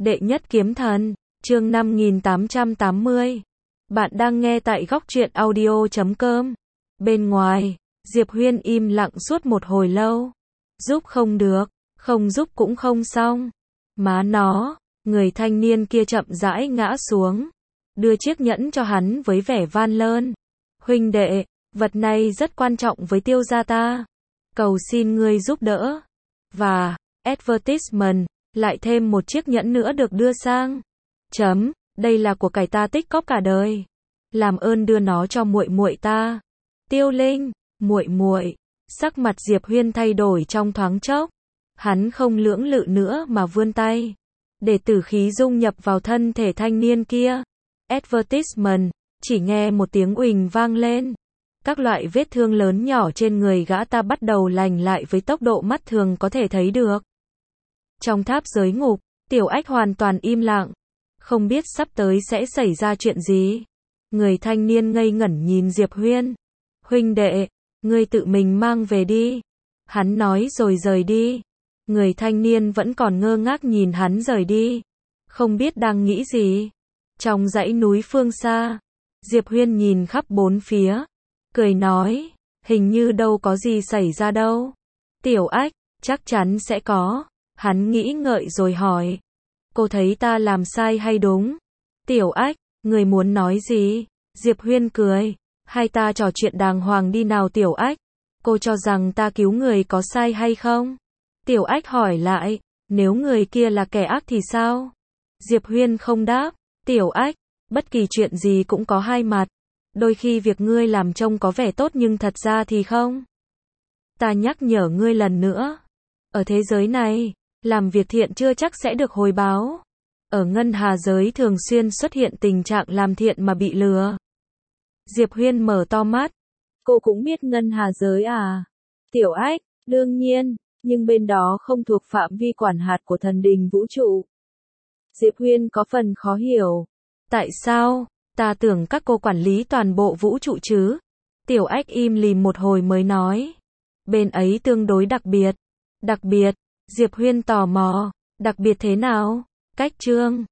Đệ nhất kiếm thần, chương 5880. Bạn đang nghe tại góc truyện audio.com. Bên ngoài, Diệp Huyên im lặng suốt một hồi lâu. Giúp không được, không giúp cũng không xong. Má nó, người thanh niên kia chậm rãi ngã xuống. Đưa chiếc nhẫn cho hắn với vẻ van lơn. Huynh đệ, vật này rất quan trọng với Tiêu gia ta. Cầu xin ngươi giúp đỡ. Và, advertisement, lại thêm một chiếc nhẫn nữa được đưa sang. Đây là của cải ta tích cóp cả đời. Làm ơn đưa nó cho muội muội ta. Tiêu Linh, muội. Sắc mặt Diệp Huyên thay đổi trong thoáng chốc. Hắn không lưỡng lự nữa mà vươn tay, để tử khí dung nhập vào thân thể thanh niên kia. Advertisement, chỉ nghe một tiếng uỳnh vang lên. Các loại vết thương lớn nhỏ trên người gã ta bắt đầu lành lại với tốc độ mắt thường có thể thấy được. Trong tháp giới ngục, Tiểu Ách hoàn toàn im lặng, không biết sắp tới sẽ xảy ra chuyện gì. Người thanh niên ngây ngẩn nhìn Diệp Huyên. Huynh đệ, ngươi tự mình mang về đi. Hắn nói rồi rời đi. Người thanh niên vẫn còn ngơ ngác nhìn hắn rời đi, không biết đang nghĩ gì. Trong dãy núi phương xa, Diệp Huyên nhìn khắp bốn phía, cười nói, hình như đâu có gì xảy ra đâu. Tiểu Ách, chắc chắn sẽ có. Hắn nghĩ ngợi rồi hỏi, cô thấy ta làm sai hay đúng? Tiểu Ách, người muốn nói gì? Diệp Huyên cười, hai ta trò chuyện đàng hoàng đi nào Tiểu Ách. Cô cho rằng ta cứu người có sai hay không? Tiểu Ách hỏi lại, nếu người kia là kẻ ác thì sao? Diệp Huyên không đáp. Tiểu Ách, bất kỳ chuyện gì cũng có hai mặt. Đôi khi việc ngươi làm trông có vẻ tốt nhưng thật ra thì không. Ta nhắc nhở ngươi lần nữa. Ở thế giới này, làm việc thiện chưa chắc sẽ được hồi báo. Ở ngân hà giới thường xuyên xuất hiện tình trạng làm thiện mà bị lừa. Diệp Huyên mở to mắt. Cô cũng biết ngân hà giới à? Tiểu Ách, đương nhiên, nhưng bên đó không thuộc phạm vi quản hạt của thần đình vũ trụ. Diệp Huyên có phần khó hiểu. Tại sao? Ta tưởng các cô quản lý toàn bộ vũ trụ chứ? Tiểu Ách im lìm một hồi mới nói. Bên ấy tương đối đặc biệt. Đặc biệt? Diệp Huyên tò mò. Đặc biệt thế nào? Cách chương.